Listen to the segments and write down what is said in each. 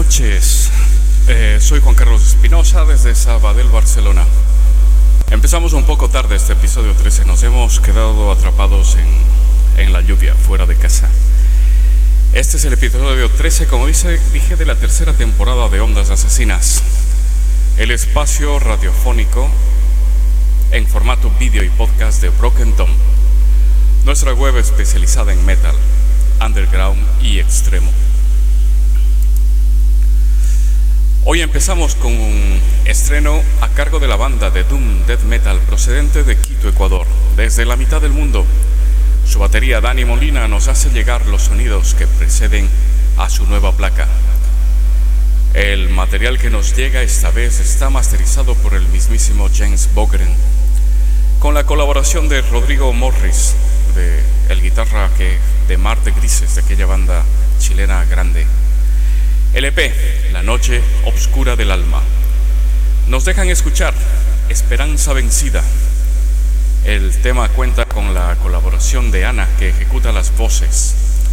noches, soy Juan Carlos Espinosa desde Sabadell, Barcelona. Empezamos un poco tarde este episodio 13, nos hemos quedado atrapados en la lluvia fuera de casa. Este es el episodio 13, como dije, de la tercera temporada de Ondas Asesinas, el espacio radiofónico en formato vídeo y podcast de Broken Tom, nuestra web especializada en metal, underground y extremo. Hoy empezamos con un estreno a cargo de la banda de Doom Death Metal procedente de Quito, Ecuador, desde la mitad del mundo. Su batería Dani Molina nos hace llegar los sonidos que preceden a su nueva placa. El material que nos llega esta vez está masterizado por el mismísimo James Bogren, con la colaboración de Rodrigo Morris, el guitarra de Mar de Grises, de aquella banda chilena grande. El EP, La Noche Obscura del Alma. Nos dejan escuchar Esperanza Vencida. El tema cuenta con la colaboración de Ana, que ejecutaba las voces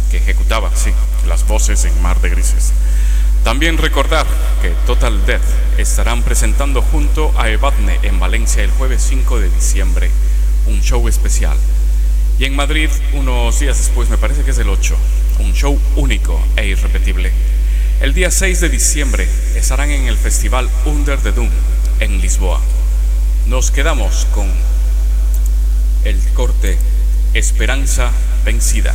en Mar de Grises. También recordar que Total Death estarán presentando junto a Evadne en Valencia el jueves 5 de diciembre, un show especial. Y en Madrid, unos días después, me parece que es el 8, un show único e irrepetible. El día 6 de diciembre estarán en el festival Under the Doom en Lisboa. Nos quedamos con el corte Esperanza Vencida.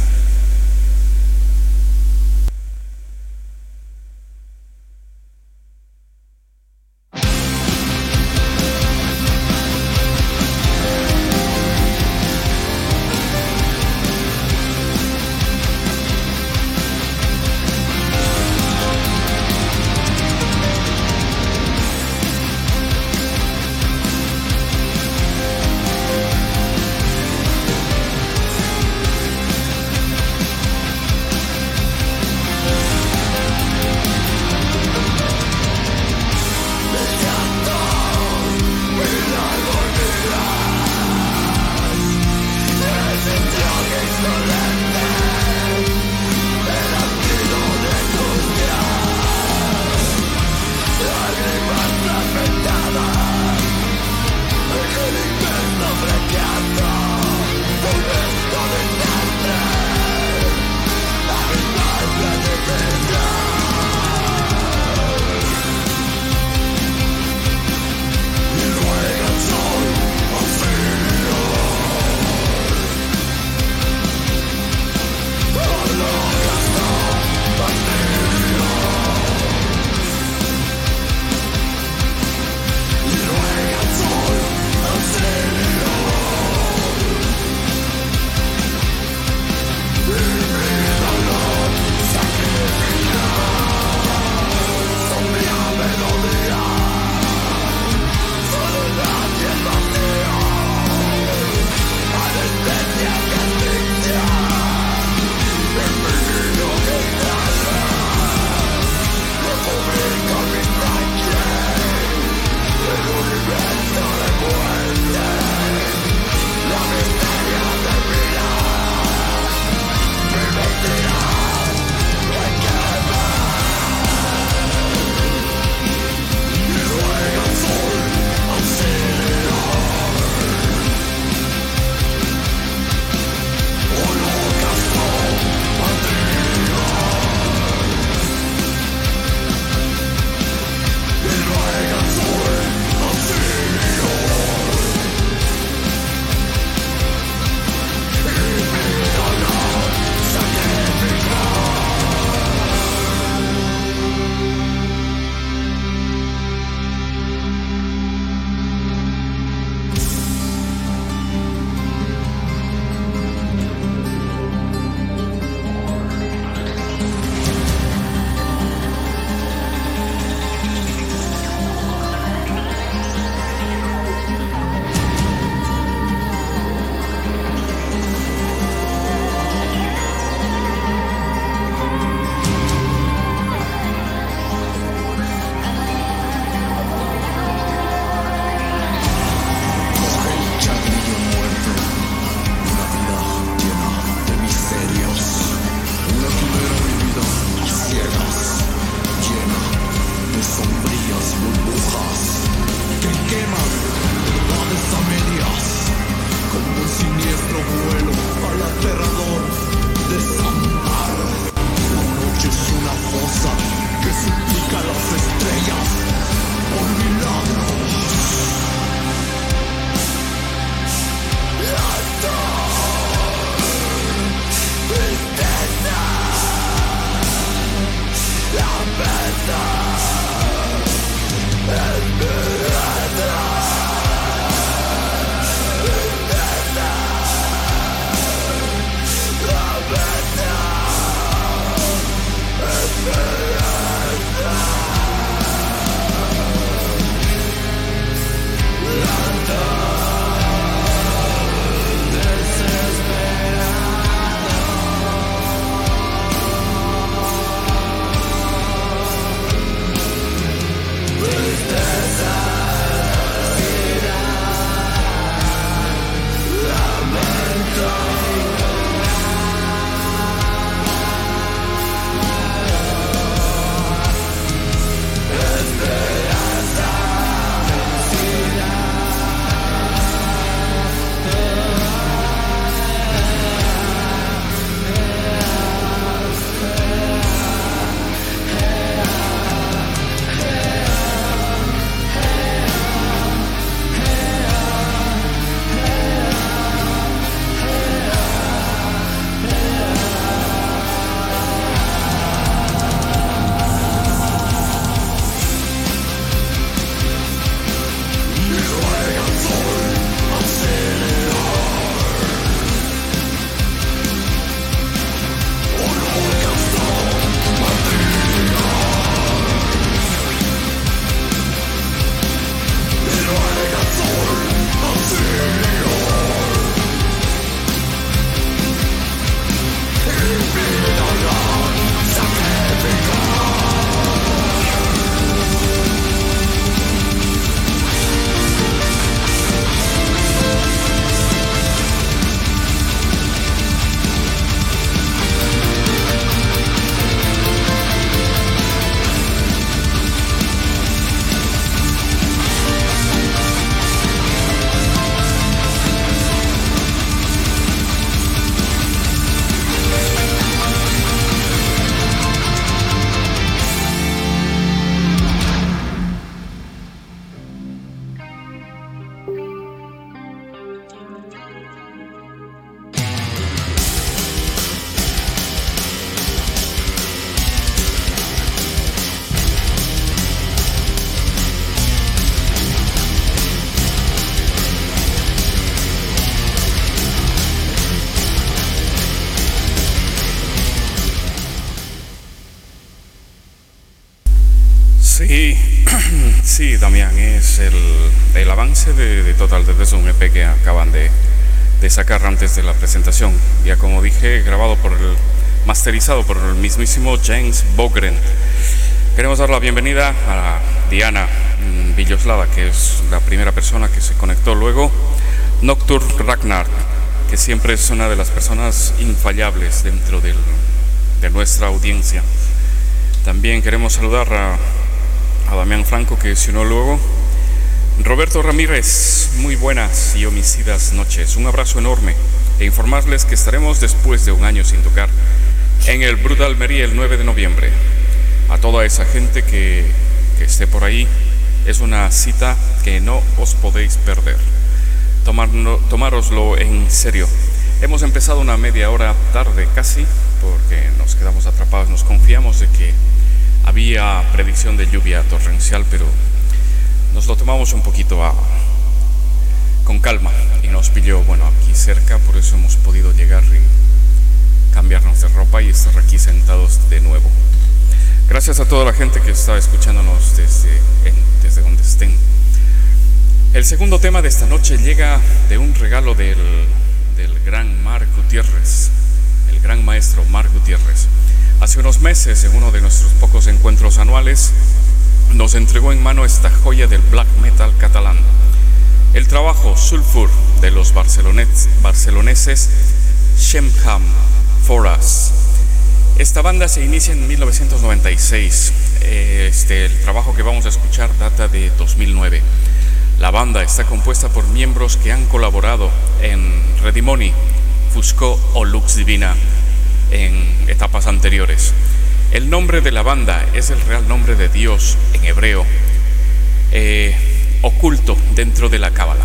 Sí, sí, Damián, es el avance de Total Death. Es un EP que acaban de sacar antes de la presentación. Ya como dije, masterizado por el mismísimo James Bogren. Queremos dar la bienvenida a Diana Villoslada, que es la primera persona que se conectó. Luego, Nocturne Ragnar, que siempre es una de las personas infallables dentro de nuestra audiencia. También queremos saludar a Damián Franco, que se unió luego. Roberto Ramírez, muy buenas y homicidas noches. Un abrazo enorme e informarles que estaremos después de un año sin tocar en el Brutal Almería el 9 de noviembre. A toda esa gente que esté por ahí, es una cita que no os podéis perder. Tomároslo en serio. Hemos empezado una media hora tarde casi, porque nos quedamos atrapados. Nos confiamos de que había predicción de lluvia torrencial, pero nos lo tomamos un poquito con calma y nos pilló, aquí cerca, por eso hemos podido llegar y cambiarnos de ropa y estar aquí sentados de nuevo. Gracias a toda la gente que está escuchándonos desde donde estén. El segundo tema de esta noche llega de un regalo del gran Marc Gutiérrez, el gran maestro Marc Gutiérrez. Hace unos meses, en uno de nuestros pocos encuentros anuales, nos entregó en mano esta joya del black metal catalán, el trabajo Sulfur de los barceloneses Shemham Foras. Esta banda se inicia en 1996. El trabajo que vamos a escuchar data de 2009. La banda está compuesta por miembros que han colaborado en Redimoni, Fusco o Lux Divina en etapas anteriores. El nombre de la banda es el real nombre de Dios en hebreo, oculto dentro de la cábala.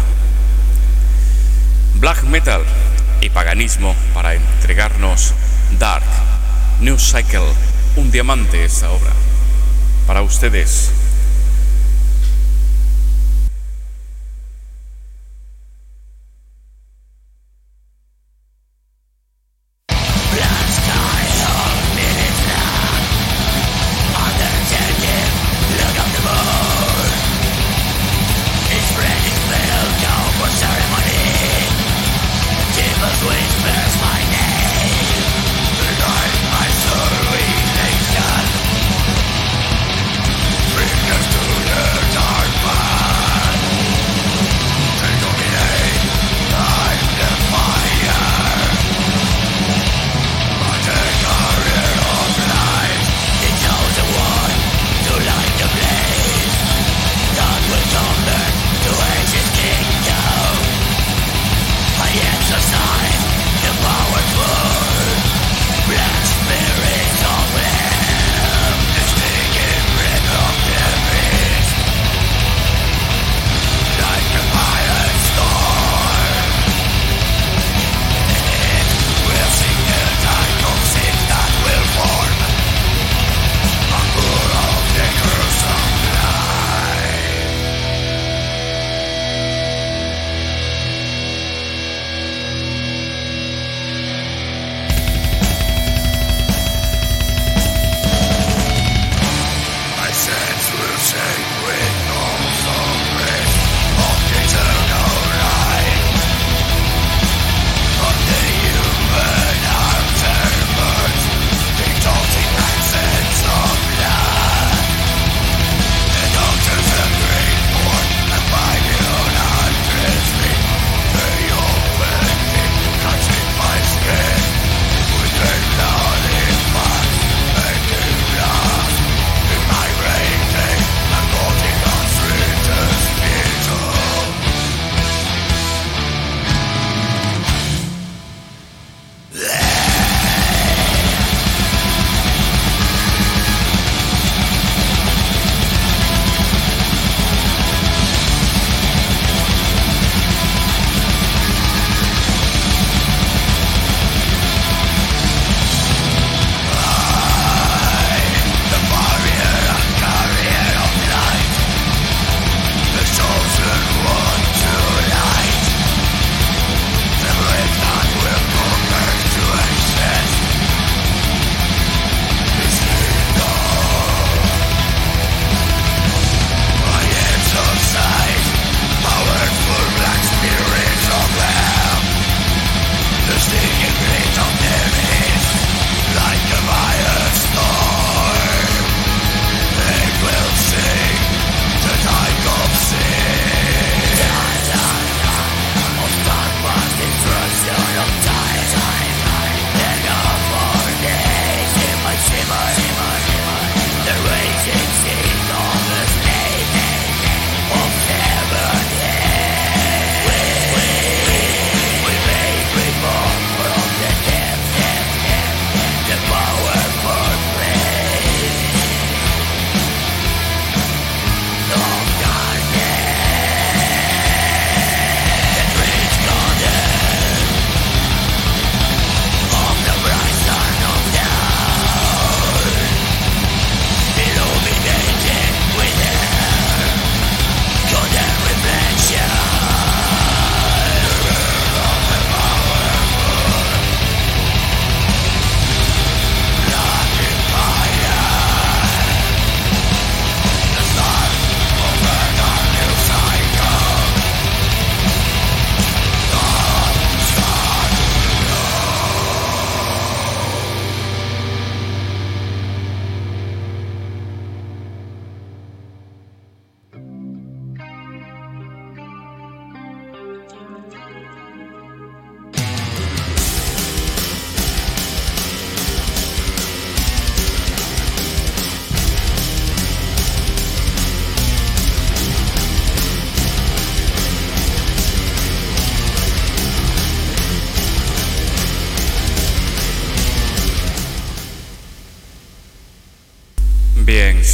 Black metal y paganismo para entregarnos Dark New Cycle, un diamante esta obra. Para ustedes. Free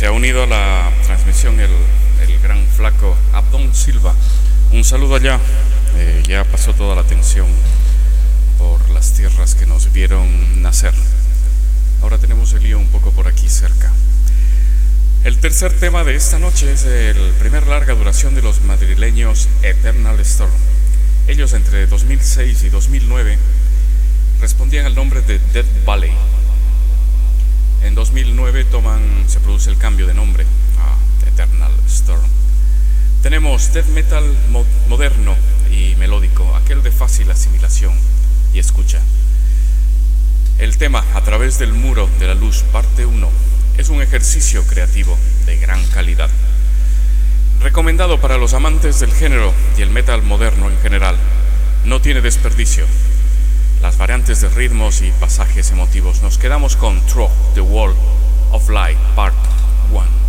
se ha unido a la transmisión el gran flaco Abdón Silva. Un saludo allá. Ya pasó toda la tensión por las tierras que nos vieron nacer. Ahora tenemos el lío un poco por aquí cerca. El tercer tema de esta noche es el primer larga duración de los madrileños Eternal Storm. Ellos entre 2006 y 2009 respondían al nombre de Death Valley. En 2009 se produce el cambio de nombre a Eternal Storm. Tenemos death metal moderno y melódico, aquel de fácil asimilación y escucha. El tema A través del muro de la luz, parte 1, es un ejercicio creativo de gran calidad. Recomendado para los amantes del género y el metal moderno en general. No tiene desperdicio. Las variantes de ritmos y pasajes emotivos. Nos quedamos con Through the Wall of Light, Part 1.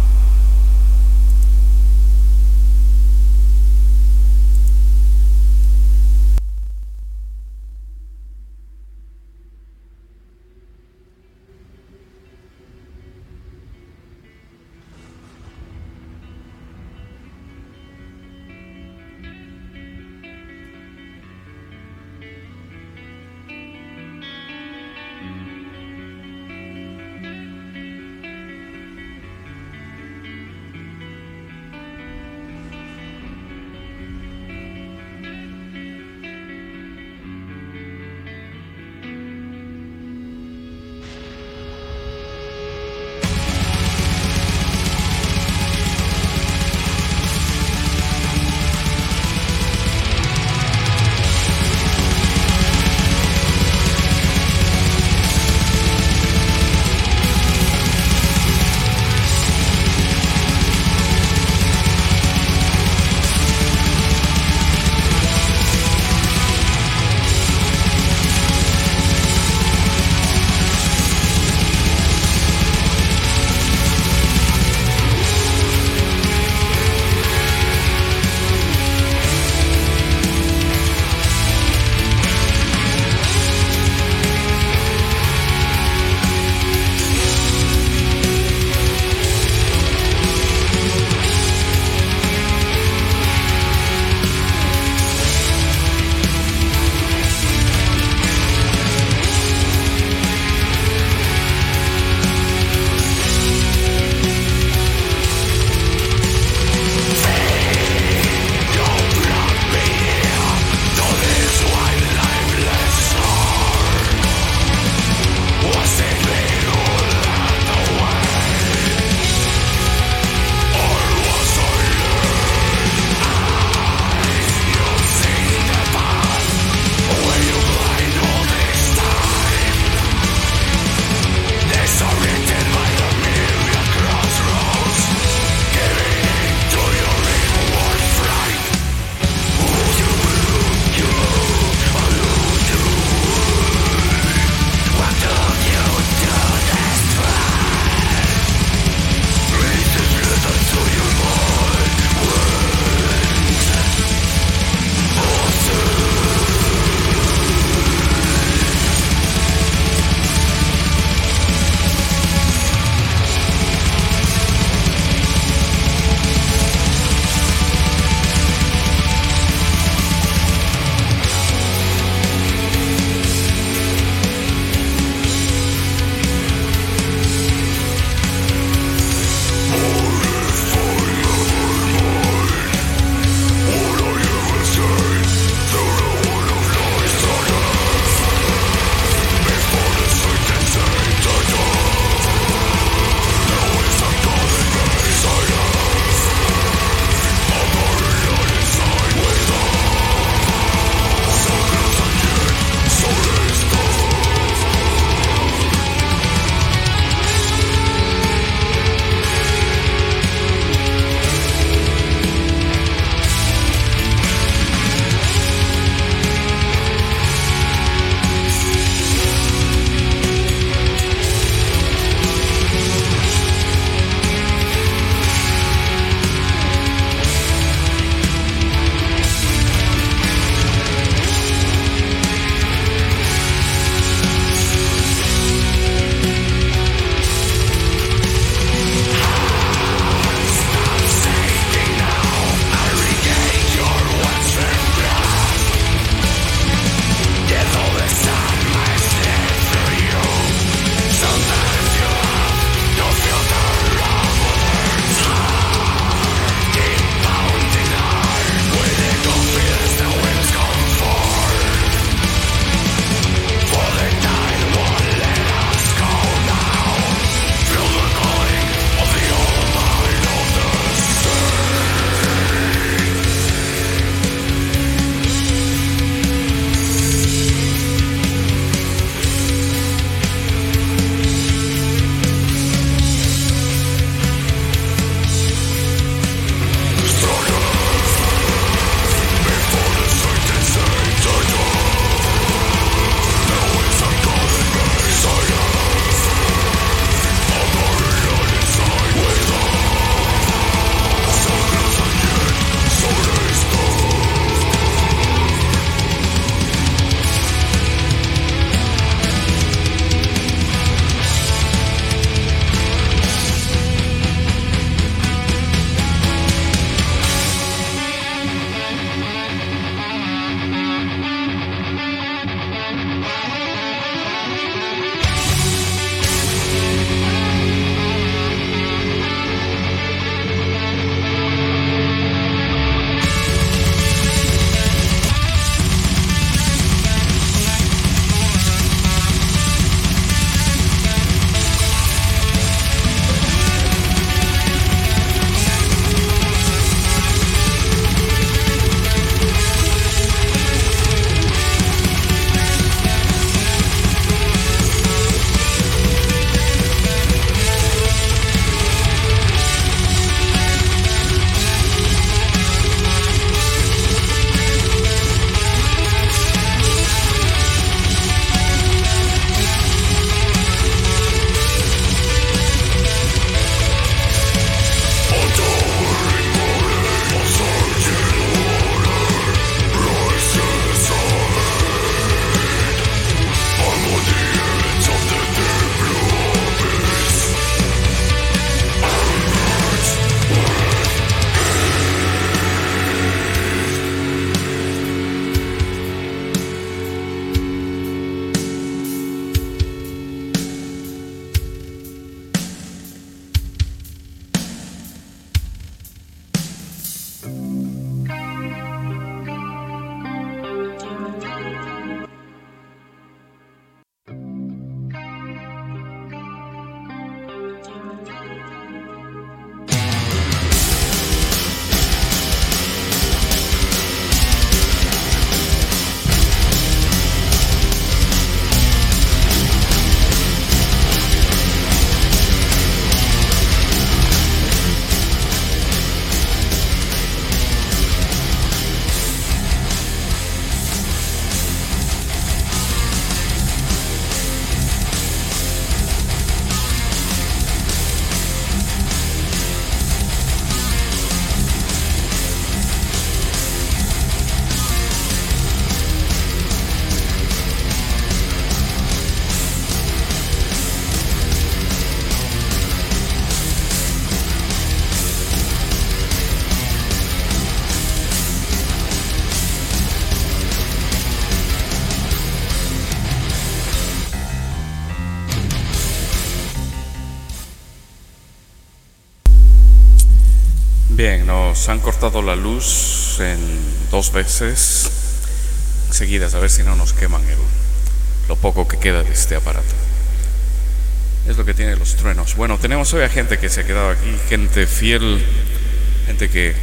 Bien, nos han cortado la luz en 2 veces seguidas, a ver si no nos queman lo poco que queda de este aparato. Es lo que tienen los truenos. Bueno, tenemos hoy a gente que se ha quedado aquí, gente fiel, gente que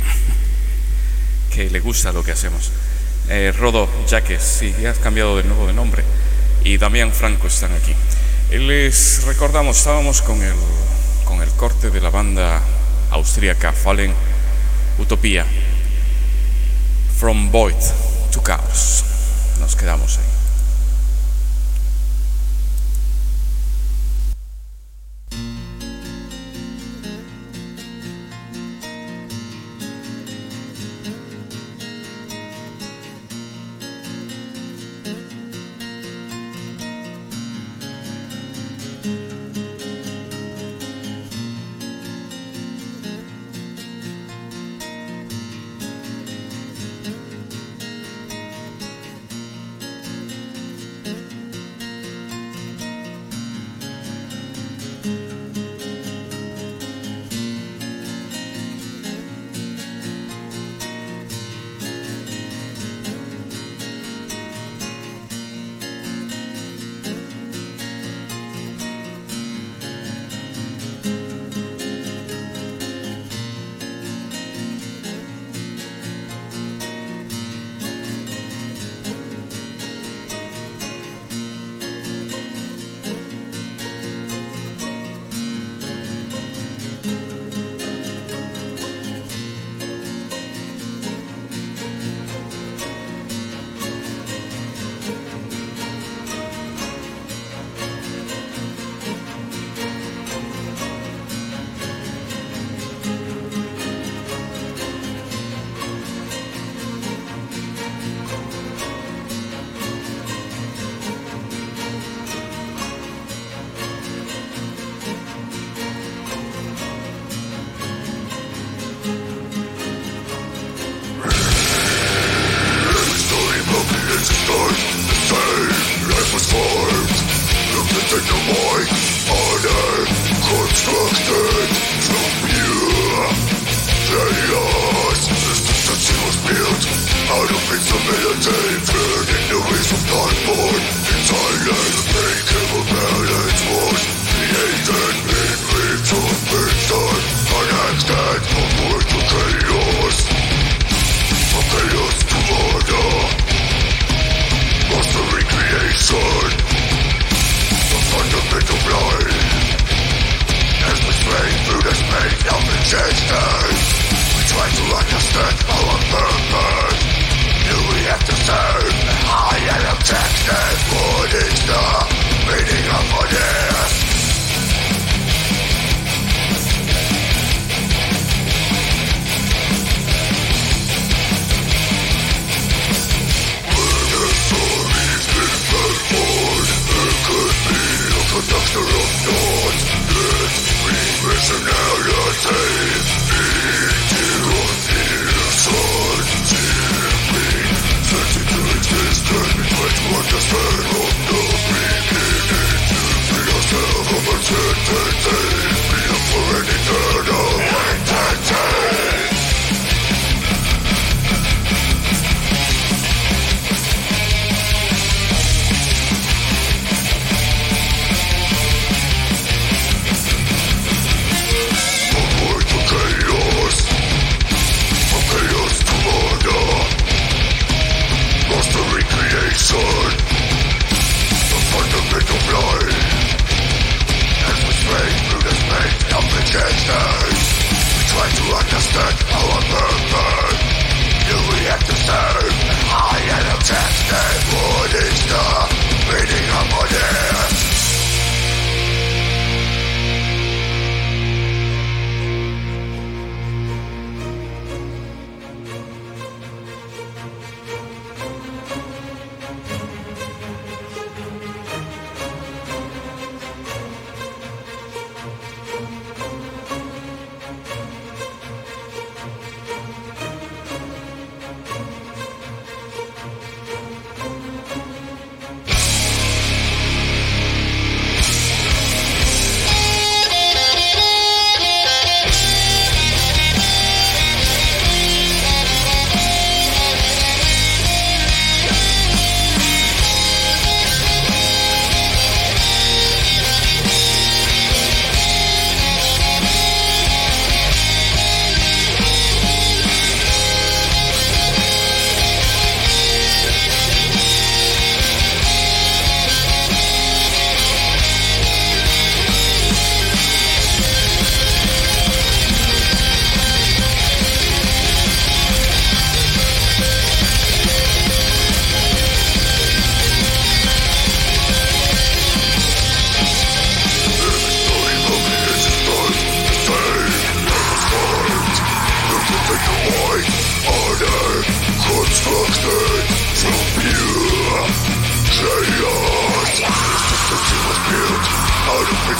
le gusta lo que hacemos. Rodo Jaques, sí, ya has cambiado de nuevo de nombre, y Damián Franco están aquí. Les recordamos, estábamos con el corte de la banda austríaca Fallen Utopia, From Void to Chaos. Nos quedamos ahí. Okay.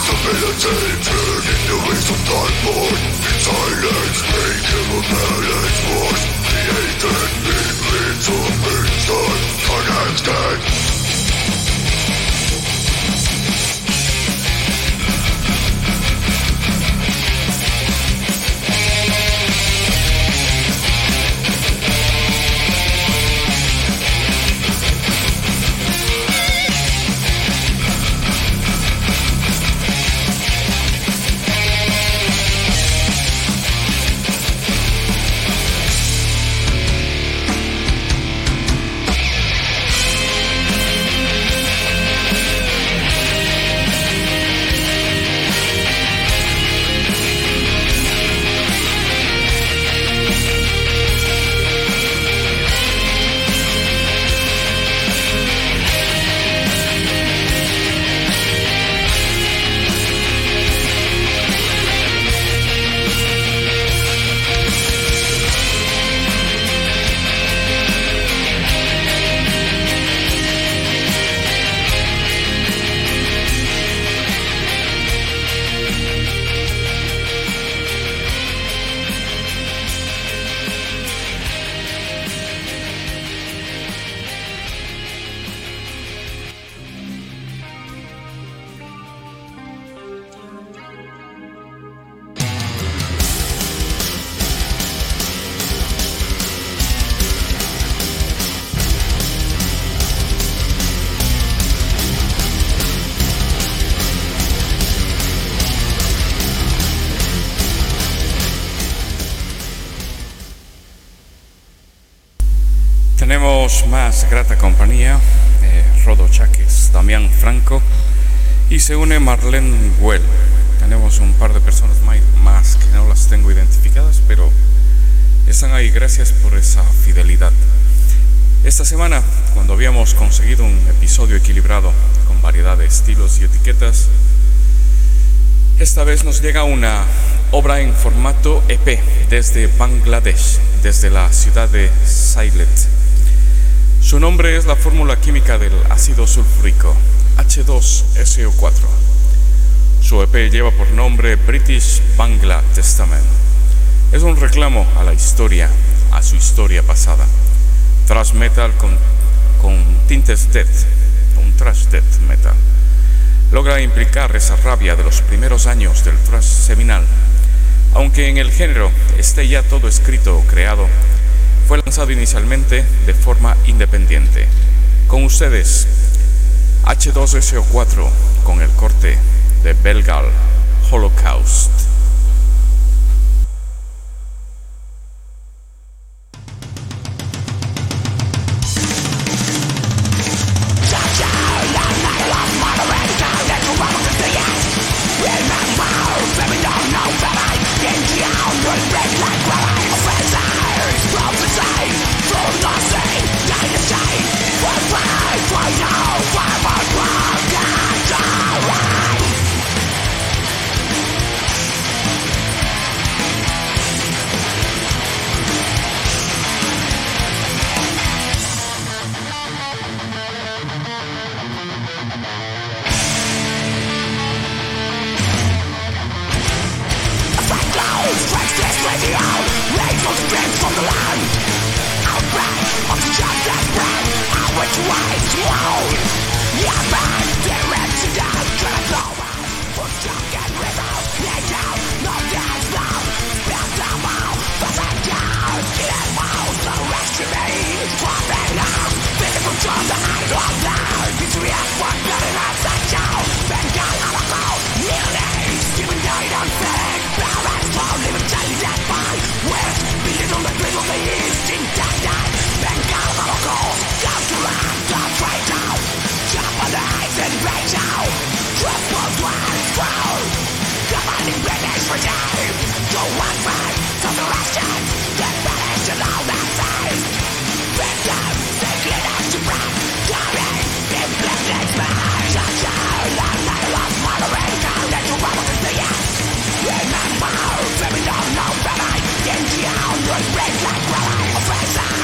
Tenemos más grata compañía, Rodo Cháquez, Damián Franco, y se une Marlene Well. Tenemos un par de personas más que no las tengo identificadas, pero están ahí. Gracias por esa fidelidad. Esta semana, cuando habíamos conseguido un episodio equilibrado con variedad de estilos y etiquetas, esta vez nos llega una obra en formato EP desde Bangladesh, desde la ciudad de Sylhet. Su nombre es la fórmula química del ácido sulfúrico, H2SO4. Su EP lleva por nombre British Bangla Testament. Es un reclamo a la historia, a su historia pasada. Thrash metal con tintes death, un thrash death metal. Logra implicar esa rabia de los primeros años del thrash seminal. Aunque en el género esté ya todo escrito o creado, fue lanzado inicialmente de forma independiente. Con ustedes, H2SO4 con el corte de Belgal Holocaust. Red like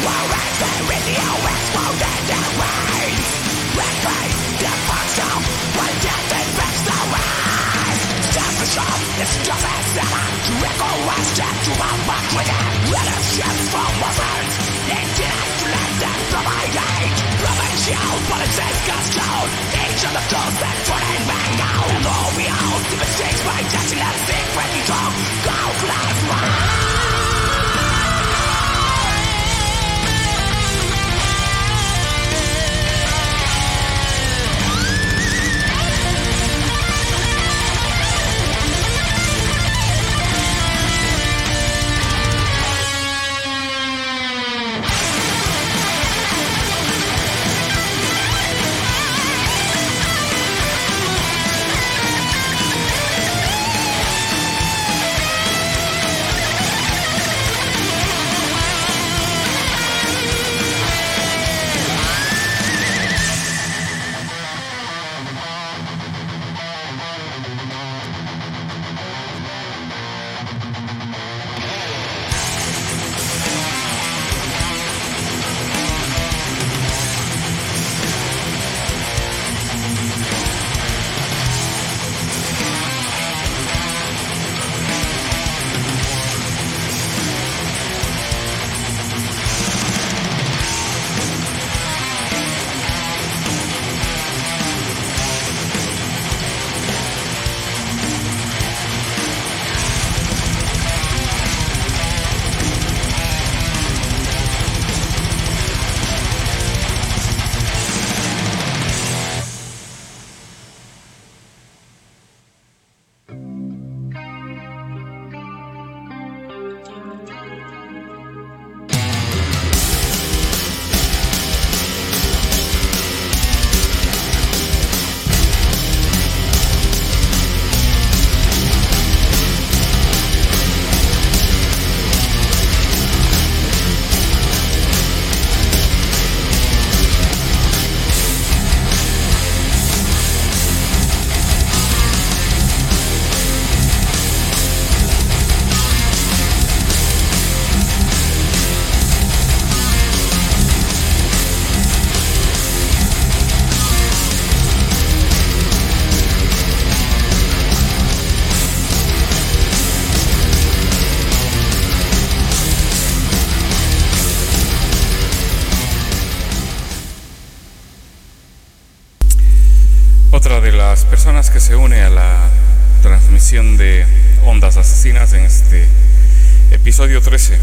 Otra de las personas que se une a la transmisión de Ondas Asesinas en este episodio 13.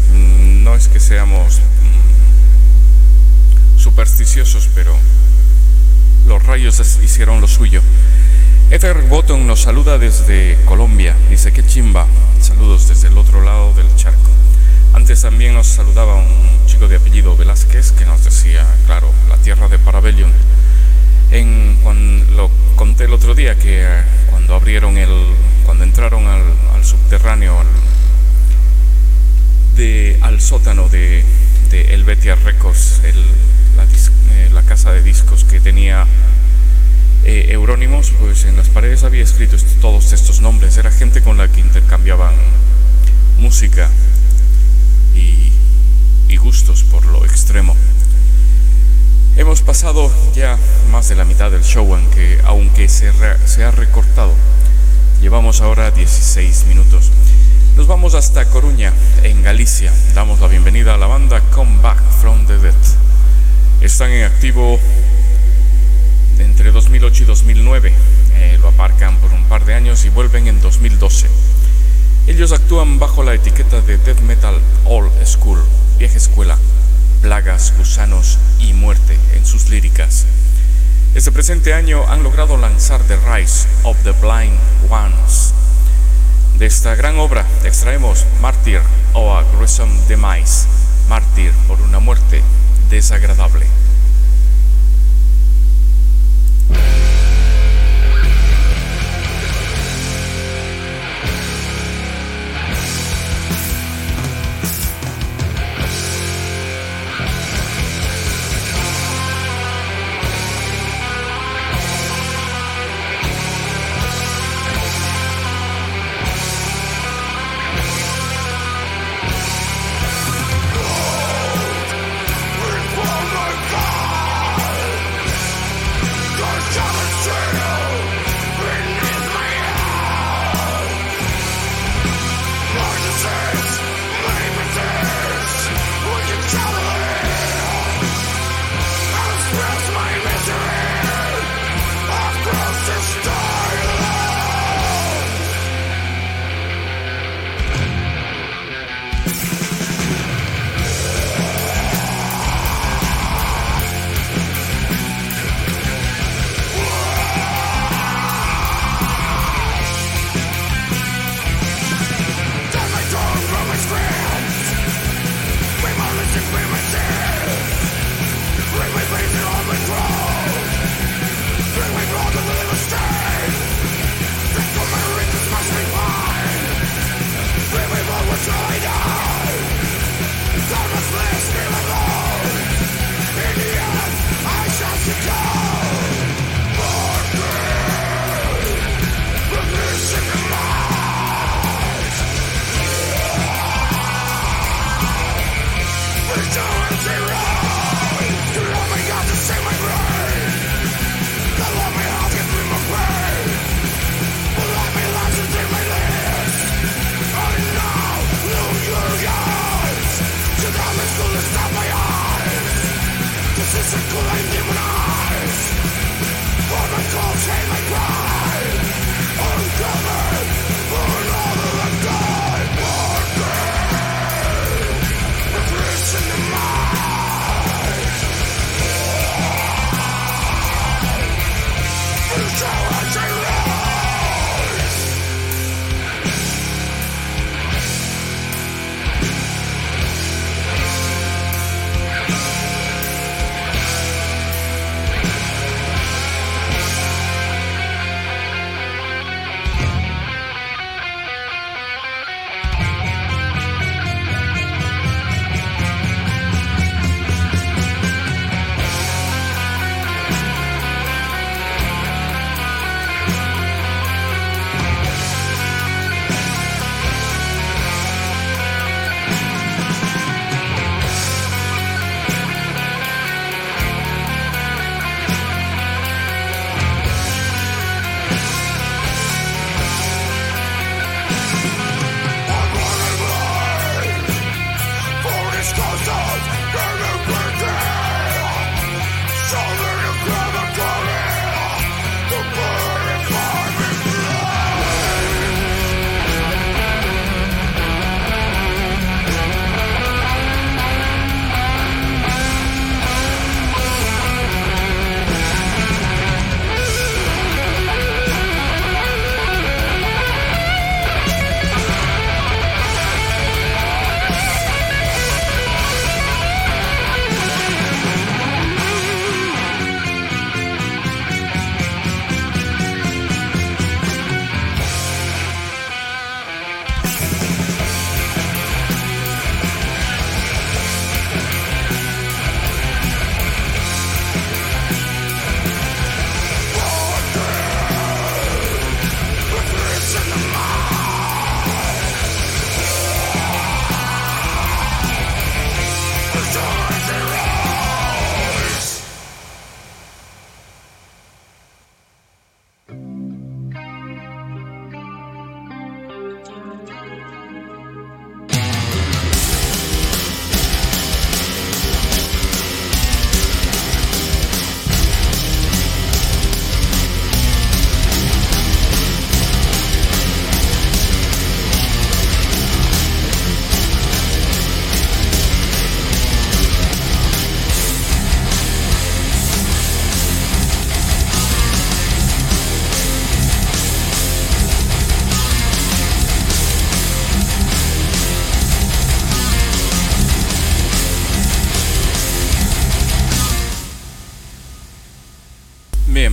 No es que seamos supersticiosos, pero los rayos hicieron lo suyo. Edgar Botton nos saluda desde Colombia, dice que chimba, saludos desde el otro lado del charco. Antes también nos saludaba un chico de apellido Velázquez que nos decía, claro, la tierra de Parabellum. Lo conté el otro día que cuando entraron al subterráneo, al sótano de Helvetia Records, la casa de discos que tenía Euronymous, pues en las paredes había escrito todos estos nombres. Era gente con la que intercambiaban música y gustos por lo extremo. Hemos pasado ya más de la mitad del show, aunque se ha recortado. Llevamos ahora 16 minutos. Nos vamos hasta Coruña, en Galicia. Damos la bienvenida a la banda Come Back from the Dead. Están en activo entre 2008 y 2009. Lo aparcan por un par de años y vuelven en 2012. Ellos actúan bajo la etiqueta de Death Metal Old School, vieja escuela, plagas, gusanos y muerte en sus líricas. Este presente año han logrado lanzar The Rise of the Blind Ones. De esta gran obra extraemos Martyr o a Gruesome Demise, mártir por una muerte desagradable.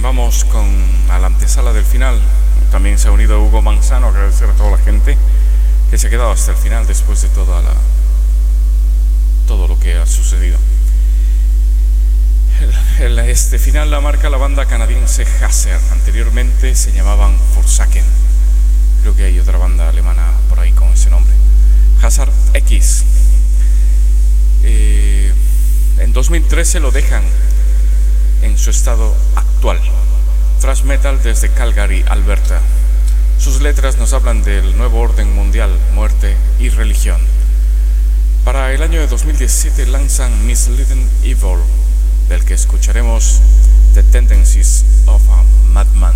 vamos con a la antesala del final. También se ha unido Hugo Manzano. Agradecer a toda la gente que se ha quedado hasta el final después de todo lo que ha sucedido. Este final la marca la banda canadiense Hazer. Anteriormente se llamaban Forsaken. Creo que hay otra banda alemana por ahí con ese nombre. Hazard X. En 2013 lo dejan en su estado actual. Thrash metal desde Calgary, Alberta. Sus letras nos hablan del nuevo orden mundial, muerte y religión. Para el año de 2017 lanzan Misleading Evil, del que escucharemos The Tendencies of a Madman.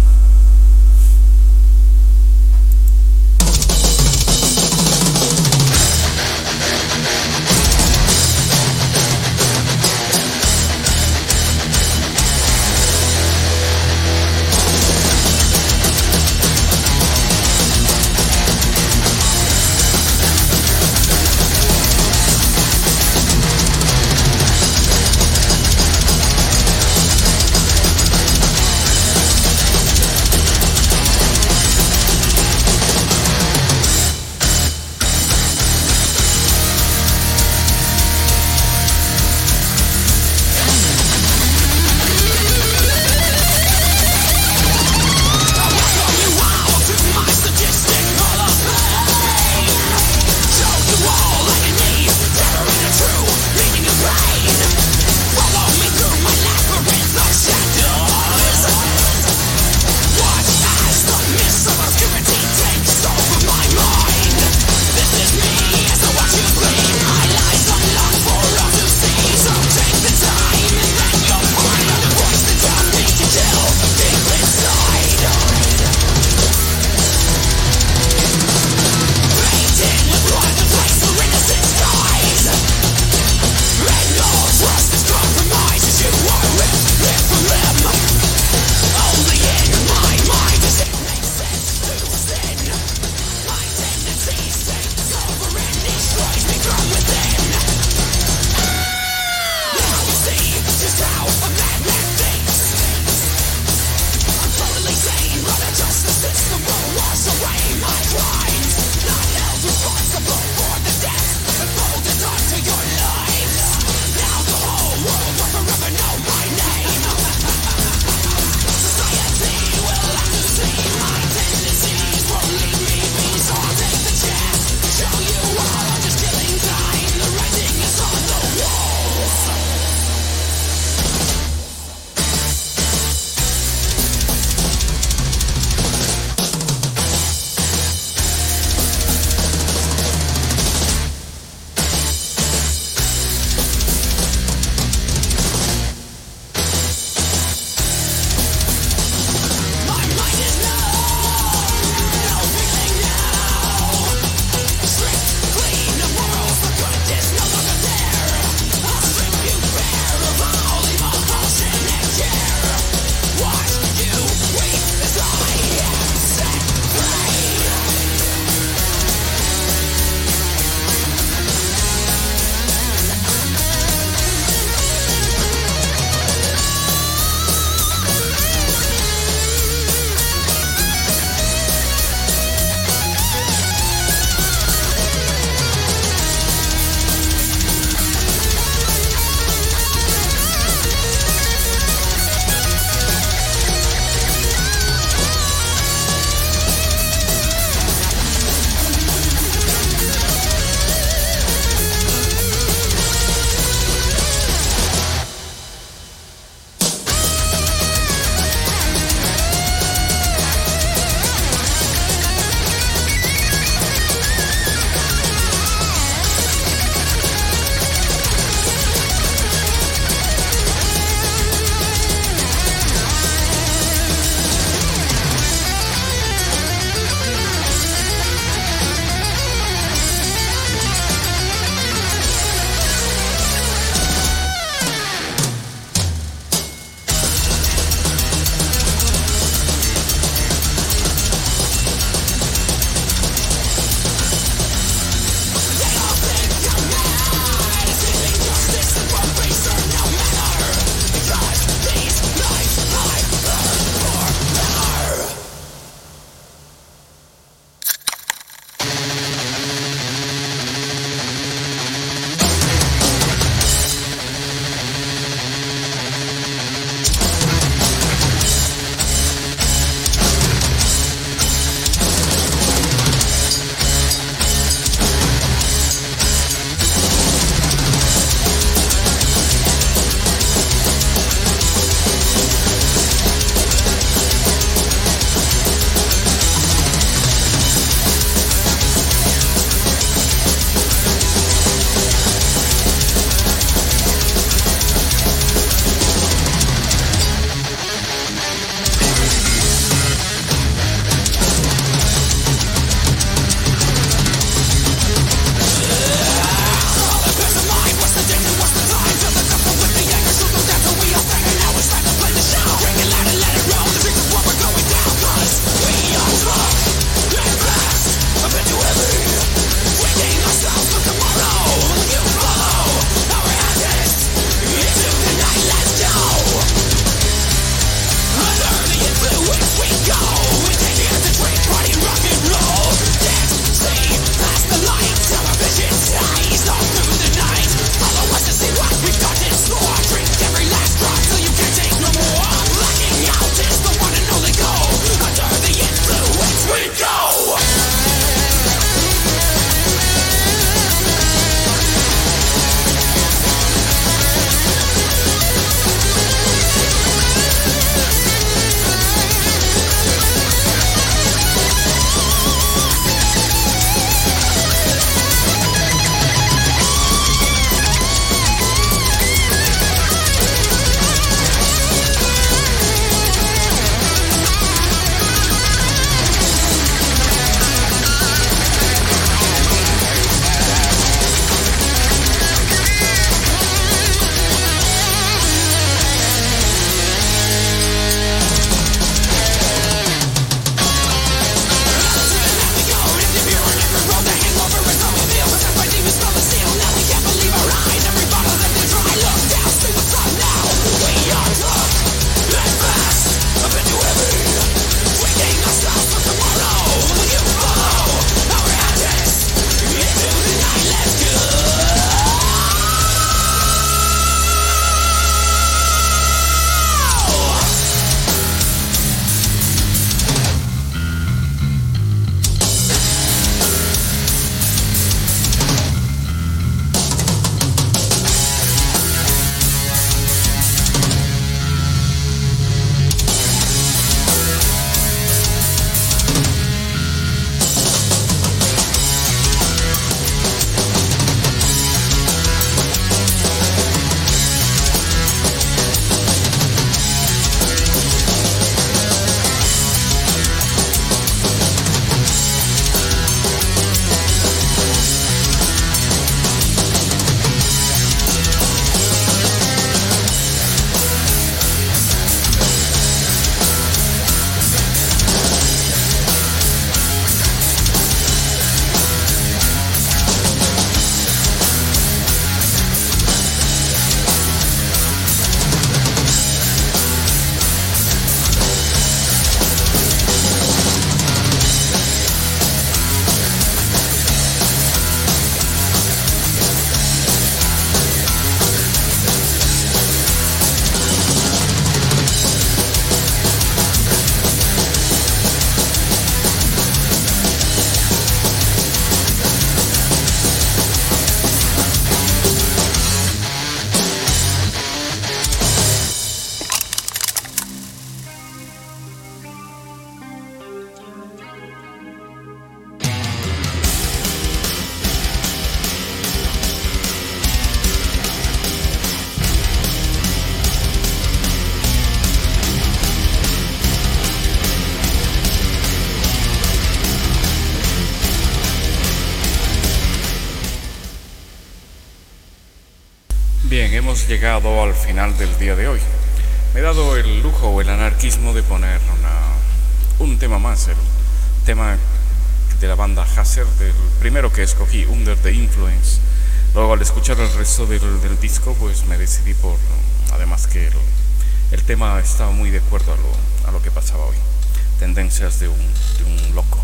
Bien, hemos llegado al final del día de hoy. Me he dado el lujo o el anarquismo de poner un tema más, el tema de la banda Hazer, del primero que escogí, Under the Influence. Luego, al escuchar el resto del disco, pues me decidí por, además que el tema estaba muy de acuerdo a lo que pasaba hoy. Tendencias de un loco.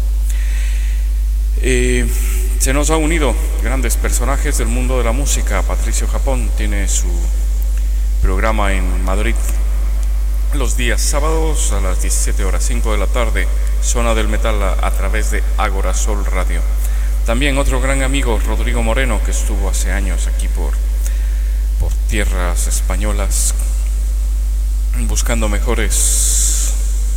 Se nos ha unido grandes personajes del mundo de la música. Patricio Japón tiene su programa en Madrid los días sábados a las 17 horas 5 de la tarde, Zona del Metal a través de Ágora Sol Radio. También otro gran amigo, Rodrigo Moreno, que estuvo hace años aquí por tierras españolas buscando mejores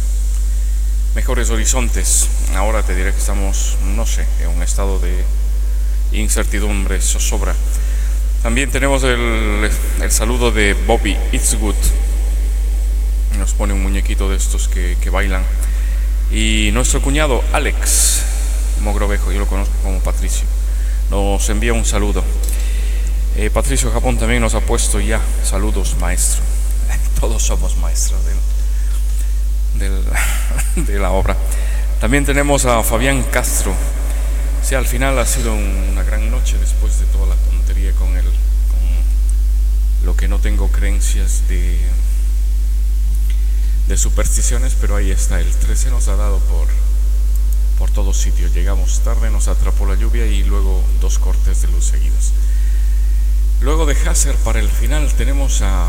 horizontes. Ahora te diré que estamos, no sé, en un estado de incertidumbre, zozobra. También tenemos el saludo de Bobby Eastwood. Nos pone un muñequito de estos que bailan. Y nuestro cuñado Alex Mogrovejo, yo lo conozco como Patricio, nos envía un saludo. Patricio Japón también nos ha puesto ya saludos, maestro. Todos somos maestros de la obra. También tenemos a Fabián Castro. Sí, al final ha sido una gran noche después de toda la tontería con lo que no tengo creencias de supersticiones, pero ahí está. El 13 nos ha dado por todos sitios. Llegamos tarde, nos atrapó la lluvia y luego 2 cortes de luz seguidos. Luego de Hazer, para el final tenemos a...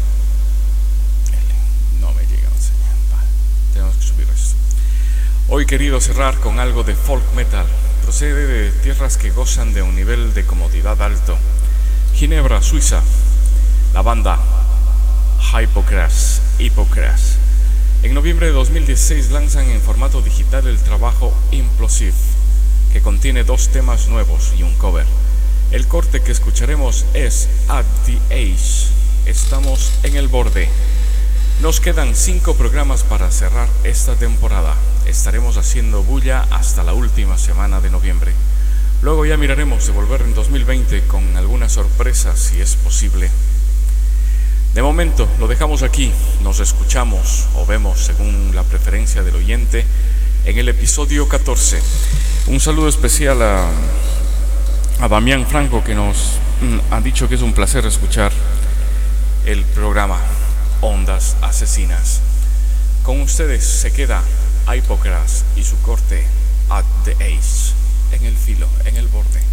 No me llega a enseñar. Vale, tenemos que subir esto. Hoy he querido cerrar con algo de folk metal. Procede de tierras que gozan de un nivel de comodidad alto. Ginebra, Suiza. La banda Hippocras. En noviembre de 2016 lanzan en formato digital el trabajo Implosive, que contiene 2 temas nuevos y un cover. El corte que escucharemos es At the Edge. Estamos en el borde. Nos quedan 5 programas para cerrar esta temporada. Estaremos haciendo bulla hasta la última semana de noviembre. Luego ya miraremos de volver en 2020 con alguna sorpresa si es posible. De momento lo dejamos aquí. Nos escuchamos o vemos según la preferencia del oyente en el episodio 14. Un saludo especial a Damián Franco, que nos ha dicho que es un placer escuchar el programa Ondas Asesinas. Con ustedes se queda Hippocras y su corte At the Edge, en el filo, en el borde.